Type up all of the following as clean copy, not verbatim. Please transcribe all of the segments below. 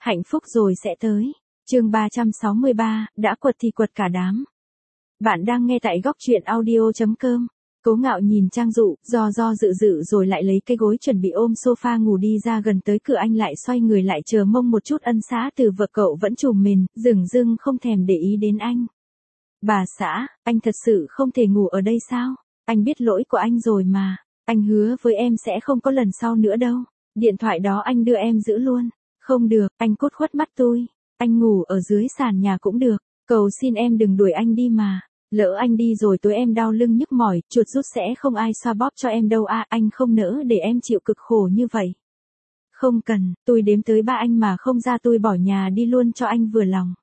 Hạnh phúc rồi sẽ tới. Chương 363, đã quật thì quật cả đám. Bạn đang nghe tại góc truyện audio.com. Cố Ngạo nhìn Trang Dụ, do dự dự rồi lại lấy cái gối chuẩn bị ôm sofa ngủ đi ra gần tới cửa. Anh lại xoay người lại chờ mong một chút ân xá từ vợ cậu vẫn trùm mền, dửng dưng không thèm để ý đến anh. Bà xã, anh thật sự không thể ngủ ở đây sao? Anh biết lỗi của anh rồi mà. Anh hứa với em sẽ không có lần sau nữa đâu. Điện thoại đó anh đưa em giữ luôn. Không được, anh cốt khuất mắt tôi. Anh ngủ ở dưới sàn nhà cũng được. Cầu xin em đừng đuổi anh đi mà. Lỡ anh đi rồi tối em đau lưng nhức mỏi, chuột rút sẽ không ai xoa bóp cho em đâu à, anh không nỡ để em chịu cực khổ như vậy. Không cần, tôi đếm tới 3 anh mà không ra tôi bỏ nhà đi luôn cho anh vừa lòng.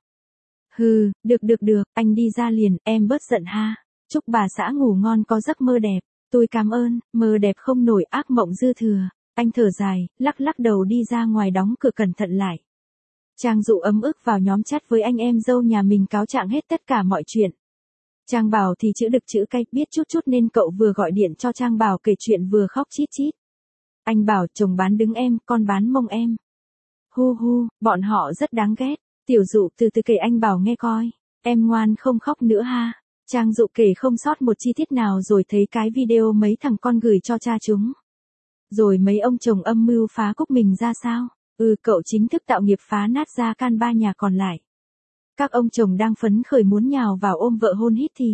Hừ, được, anh đi ra liền, em bớt giận ha. Chúc bà xã ngủ ngon có giấc mơ đẹp. Tôi cảm ơn, mơ đẹp không nổi ác mộng dư thừa. Anh thở dài, lắc đầu đi ra ngoài đóng cửa cẩn thận lại. Trang Dụ ấm ức vào nhóm chat với anh em dâu nhà mình cáo trạng hết tất cả mọi chuyện. Trang Bảo thì chữ đực chữ cay biết chút nên cậu vừa gọi điện cho Trang Bảo kể chuyện vừa khóc chít chít. Anh bảo chồng bán đứng em, con bán mông em. Hu, bọn họ rất đáng ghét. Tiểu Dụ từ từ kể anh Bảo nghe coi. Em ngoan không khóc nữa ha. Trang Dụ kể không sót một chi tiết nào rồi thấy cái video mấy thằng con gửi cho cha chúng. Rồi mấy ông chồng âm mưu phá cúc mình ra sao? Cậu chính thức tạo nghiệp phá nát ra can 3 nhà còn lại. Các ông chồng đang phấn khởi muốn nhào vào ôm vợ hôn hít thì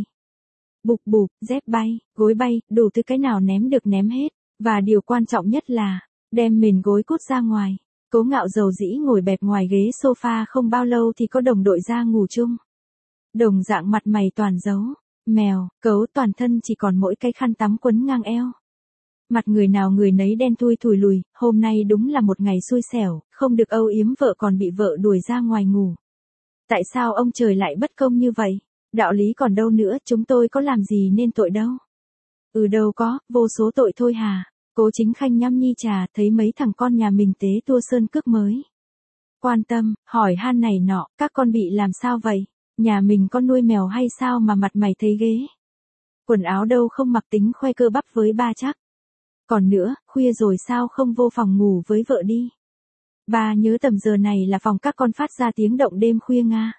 bụp, dép bay, gối bay, đủ thứ cái nào ném được ném hết. Và điều quan trọng nhất là, đem mền gối cút ra ngoài. Cố Ngạo dầu dĩ ngồi bẹp ngoài ghế sofa không bao lâu thì có đồng đội ra ngủ chung. Đồng dạng mặt mày toàn dấu, mèo, cấu toàn thân chỉ còn mỗi cái khăn tắm quấn ngang eo. Mặt người nào người nấy đen thui thùi lùi, hôm nay đúng là một ngày xui xẻo, không được âu yếm vợ còn bị vợ đuổi ra ngoài ngủ. Tại sao ông trời lại bất công như vậy? Đạo lý còn đâu nữa, chúng tôi có làm gì nên tội đâu. Đâu có, vô số tội thôi hà. Cố Chính Khanh nhâm nhi trà thấy mấy thằng con nhà mình tế tua sơn cước mới. Quan tâm, hỏi han này nọ, các con bị làm sao vậy? Nhà mình con nuôi mèo hay sao mà mặt mày thấy ghê? Quần áo đâu không mặc tính khoe cơ bắp với ba chắc. Còn nữa, khuya rồi sao không vô phòng ngủ với vợ đi? Ba nhớ tầm giờ này là phòng các con phát ra tiếng động đêm khuya nga.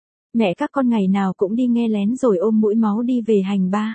Mẹ các con ngày nào cũng đi nghe lén rồi ôm mũi máu đi về hành ba.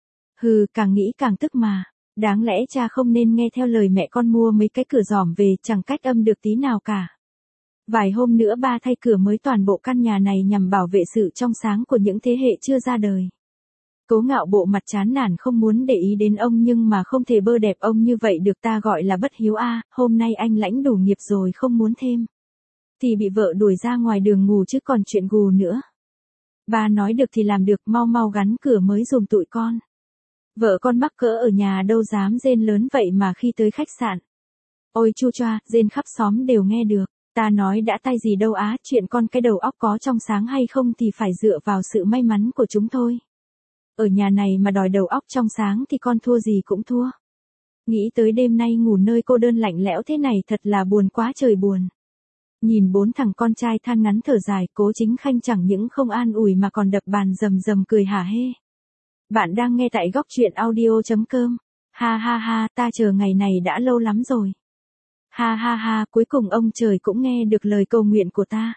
Càng nghĩ càng tức mà. Đáng lẽ cha không nên nghe theo lời mẹ con mua mấy cái cửa giòm về chẳng cách âm được tí nào cả. Vài hôm nữa ba thay cửa mới toàn bộ căn nhà này nhằm bảo vệ sự trong sáng của những thế hệ chưa ra đời. Cố Ngạo bộ mặt chán nản không muốn để ý đến ông nhưng mà không thể bơ đẹp ông như vậy được, ta gọi là bất hiếu a. Hôm nay anh lãnh đủ nghiệp rồi không muốn thêm. Thì bị vợ đuổi ra ngoài đường ngủ chứ còn chuyện gù nữa. Ba nói được thì làm được, mau gắn cửa mới dùm tụi con. Vợ con mắc cỡ ở nhà đâu dám rên lớn vậy mà khi tới khách sạn. Ôi chu choa, rên khắp xóm đều nghe được. Ta nói đã tay gì đâu á, chuyện con cái đầu óc có trong sáng hay không thì phải dựa vào sự may mắn của chúng thôi. Ở nhà này mà đòi đầu óc trong sáng thì con thua gì cũng thua. Nghĩ tới đêm nay ngủ nơi cô đơn lạnh lẽo thế này thật là buồn quá trời buồn. Nhìn 4 thằng con trai than ngắn thở dài, Cố Chính Khanh chẳng những không an ủi mà còn đập bàn rầm cười hả hê. Bạn đang nghe tại góc truyện audio.com. Ha, ta chờ ngày này đã lâu lắm rồi. Ha, cuối cùng ông trời cũng nghe được lời cầu nguyện của ta.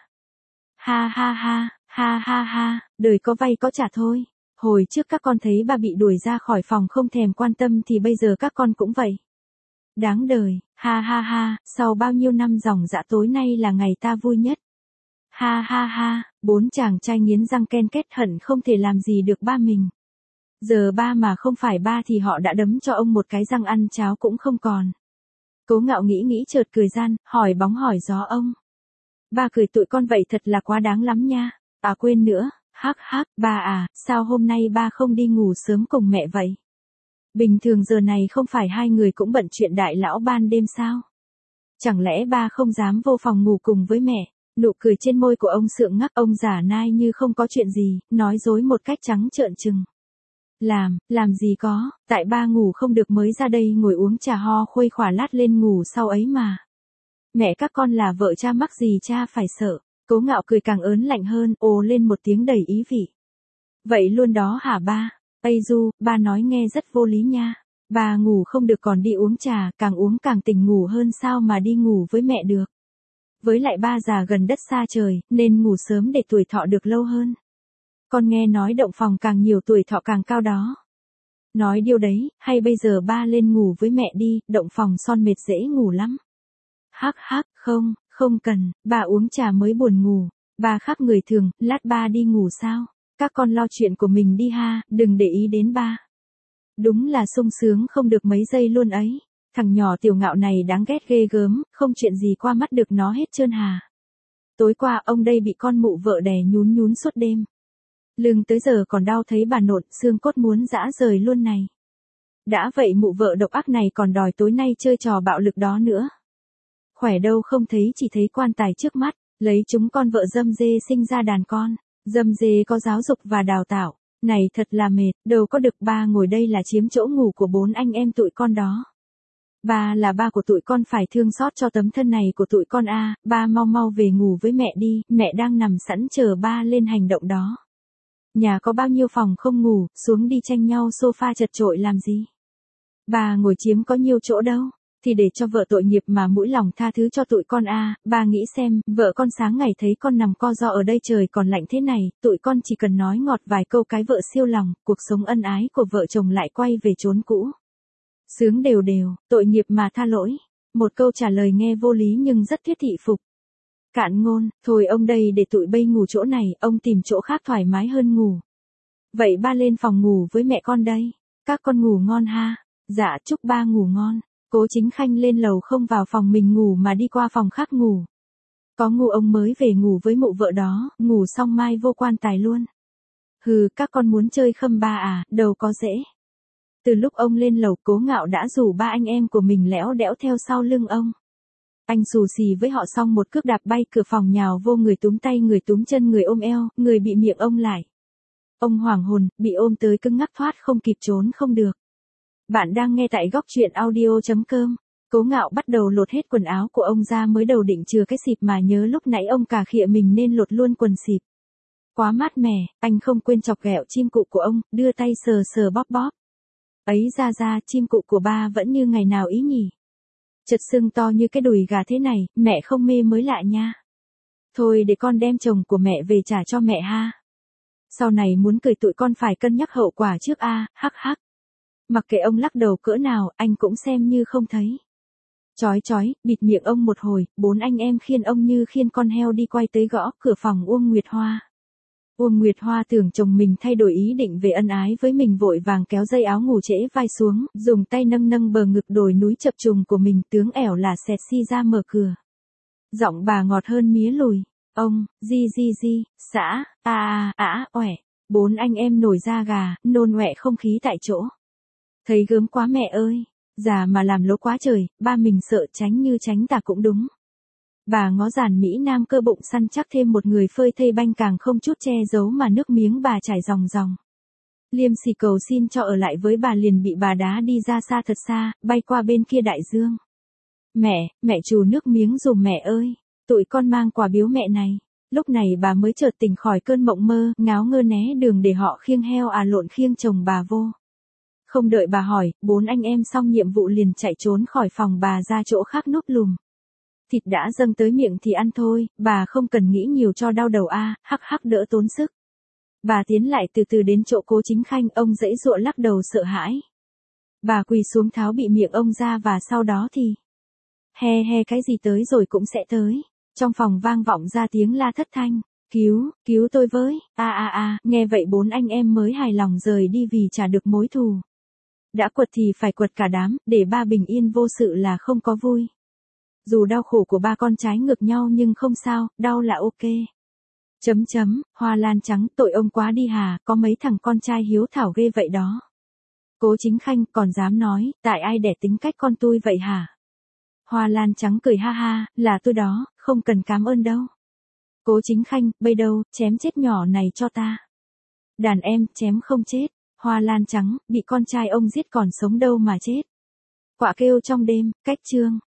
Ha, đời có vay có trả thôi. Hồi trước các con thấy bà bị đuổi ra khỏi phòng không thèm quan tâm thì bây giờ các con cũng vậy. Đáng đời, ha, sau bao nhiêu năm dòng dã tối nay là ngày ta vui nhất. Ha, 4 chàng trai nghiến răng ken két hận không thể làm gì được ba mình. Giờ ba mà không phải ba thì họ đã đấm cho ông một cái răng ăn cháo cũng không còn. Cố Ngạo nghĩ chợt cười gian, hỏi bóng hỏi gió ông. Ba cười tụi con vậy thật là quá đáng lắm nha. À quên nữa, hắc, ba à, sao hôm nay ba không đi ngủ sớm cùng mẹ vậy? Bình thường giờ này không phải hai người cũng bận chuyện đại lão ban đêm sao? Chẳng lẽ ba không dám vô phòng ngủ cùng với mẹ? Nụ cười trên môi của ông sượng ngắc, ông giả nai như không có chuyện gì, nói dối một cách trắng trợn trừng. Làm gì có, tại ba ngủ không được mới ra đây ngồi uống trà ho khuây khỏa lát lên ngủ sau ấy mà. Mẹ các con là vợ cha mắc gì cha phải sợ. Cố Ngạo cười càng ớn lạnh hơn, ồ lên một tiếng đầy ý vị. Vậy luôn đó hả ba? Ây du, ba nói nghe rất vô lý nha. Ba ngủ không được còn đi uống trà, càng uống càng tỉnh ngủ hơn sao mà đi ngủ với mẹ được. Với lại ba già gần đất xa trời, nên ngủ sớm để tuổi thọ được lâu hơn. Con nghe nói động phòng càng nhiều tuổi thọ càng cao đó. Nói điều đấy, hay bây giờ ba lên ngủ với mẹ đi, động phòng son mệt dễ ngủ lắm. Hắc hắc, không cần, ba uống trà mới buồn ngủ. Ba khác người thường, lát ba đi ngủ sao? Các con lo chuyện của mình đi ha, đừng để ý đến ba. Đúng là sung sướng không được mấy giây luôn ấy. Thằng nhỏ Tiểu Ngạo này đáng ghét ghê gớm, không chuyện gì qua mắt được nó hết trơn hà. Tối qua ông đây bị con mụ vợ đè nhún suốt đêm. Lưng tới giờ còn đau thấy bà nộn, xương cốt muốn rã rời luôn này. Đã vậy mụ vợ độc ác này còn đòi tối nay chơi trò bạo lực đó nữa. Khỏe đâu không thấy, chỉ thấy quan tài trước mắt, lấy chúng con vợ dâm dê sinh ra đàn con. Dâm dê có giáo dục và đào tạo, này thật là mệt, đâu có được ba ngồi đây là chiếm chỗ ngủ của 4 anh em tụi con đó. Ba là ba của tụi con phải thương xót cho tấm thân này của tụi con a, ba mau về ngủ với mẹ đi, mẹ đang nằm sẵn chờ ba lên hành động đó. Nhà có bao nhiêu phòng không ngủ, xuống đi tranh nhau sofa chật chội làm gì. Ba ngồi chiếm có nhiêu chỗ đâu, thì để cho vợ tội nghiệp mà mũi lòng tha thứ cho tụi con a. Ba nghĩ xem, vợ con sáng ngày thấy con nằm co ro ở đây trời còn lạnh thế này, tụi con chỉ cần nói ngọt vài câu cái vợ siêu lòng, cuộc sống ân ái của vợ chồng lại quay về chốn cũ. Sướng đều, tội nghiệp mà tha lỗi. Một câu trả lời nghe vô lý nhưng rất thiết thị phục. Cạn ngôn, thôi ông đây để tụi bay ngủ chỗ này, ông tìm chỗ khác thoải mái hơn ngủ. Vậy ba lên phòng ngủ với mẹ con đây. Các con ngủ ngon ha. Dạ chúc ba ngủ ngon. Cố Chính Khanh lên lầu không vào phòng mình ngủ mà đi qua phòng khác ngủ. Có ngu ông mới về ngủ với mụ vợ đó, ngủ xong mai vô quan tài luôn. Hừ, các con muốn chơi khâm ba à, đâu có dễ. Từ lúc ông lên lầu, Cố Ngạo đã rủ ba anh em của mình lẽo đẽo theo sau lưng ông. Anh xù xì với họ xong một cước đạp bay cửa phòng nhào vô, người túm tay, người túm chân, người ôm eo, người bị miệng ông lại. Ông hoảng hồn, bị ôm tới cứng ngắc thoát không kịp trốn không được. Bạn đang nghe tại góc truyện audio.com. Cố Ngạo bắt đầu lột hết quần áo của ông ra, mới đầu định chừa cái xịp mà nhớ lúc nãy ông cà khịa mình nên lột luôn quần xịp. Quá mát mẻ, anh không quên chọc ghẹo chim cụ của ông, đưa tay sờ bóp. Ấy ra chim cụ của ba vẫn như ngày nào ý nhỉ. Chật sưng to như cái đùi gà thế này, mẹ không mê mới lạ nha. Thôi để con đem chồng của mẹ về trả cho mẹ ha. Sau này muốn cười tụi con phải cân nhắc hậu quả trước a, hắc hắc. Mặc kệ ông lắc đầu cỡ nào, anh cũng xem như không thấy. Chói, bịt miệng ông một hồi, 4 anh em khiêng ông như khiêng con heo đi quay tới gõ cửa phòng Uông Nguyệt Hoa. Uông Nguyệt Hoa tưởng chồng mình thay đổi ý định về ân ái với mình, vội vàng kéo dây áo ngủ trễ vai xuống, dùng tay nâng bờ ngực đồi núi chập trùng của mình, tướng ẻo là xẹt xi ra mở cửa. Giọng bà ngọt hơn mía lùi. Ông, di, xã, oẻ. 4 anh em nổi da gà, nôn ọe không khí tại chỗ. Thấy gớm quá mẹ ơi, già mà làm lố quá trời, ba mình sợ tránh như tránh tà cũng đúng. Bà ngó giàn Mỹ Nam cơ bụng săn chắc thêm một người phơi thây banh càng không chút che giấu mà nước miếng bà chảy ròng. Liêm sỉ cầu xin cho ở lại với bà liền bị bà đá đi ra xa thật xa, bay qua bên kia đại dương. Mẹ trù nước miếng dùm mẹ ơi, tụi con mang quà biếu mẹ này. Lúc này bà mới chợt tỉnh khỏi cơn mộng mơ, ngáo ngơ né đường để họ khiêng heo lộn khiêng chồng bà vô. Không đợi bà hỏi, 4 anh em xong nhiệm vụ liền chạy trốn khỏi phòng bà ra chỗ khác núp lùm. Thịt đã dâng tới miệng thì ăn thôi, bà không cần nghĩ nhiều cho đau đầu a, hắc đỡ tốn sức. Bà tiến lại từ từ đến chỗ Cố Chính Khanh, ông giãy giụa lắc đầu sợ hãi. Bà quỳ xuống tháo bị miệng ông ra và sau đó thì he cái gì tới rồi cũng sẽ tới. Trong phòng vang vọng ra tiếng la thất thanh, cứu tôi với, nghe vậy 4 anh em mới hài lòng rời đi vì trả được mối thù. Đã quật thì phải quật cả đám, để ba bình yên vô sự là không có vui. Dù đau khổ của ba con trái ngược nhau nhưng không sao, đau là ok. Hoa lan trắng, tội ông quá đi hà, có mấy thằng con trai hiếu thảo ghê vậy đó. Cố Chính Khanh còn dám nói, tại ai đẻ tính cách con tôi vậy hả? Hoa lan trắng cười ha, là tôi đó, không cần cảm ơn đâu. Cố Chính Khanh, bây đâu, chém chết nhỏ này cho ta. Đàn em, chém không chết. Hoa lan trắng, bị con trai ông giết còn sống đâu mà chết. Quạ kêu trong đêm, cách chương.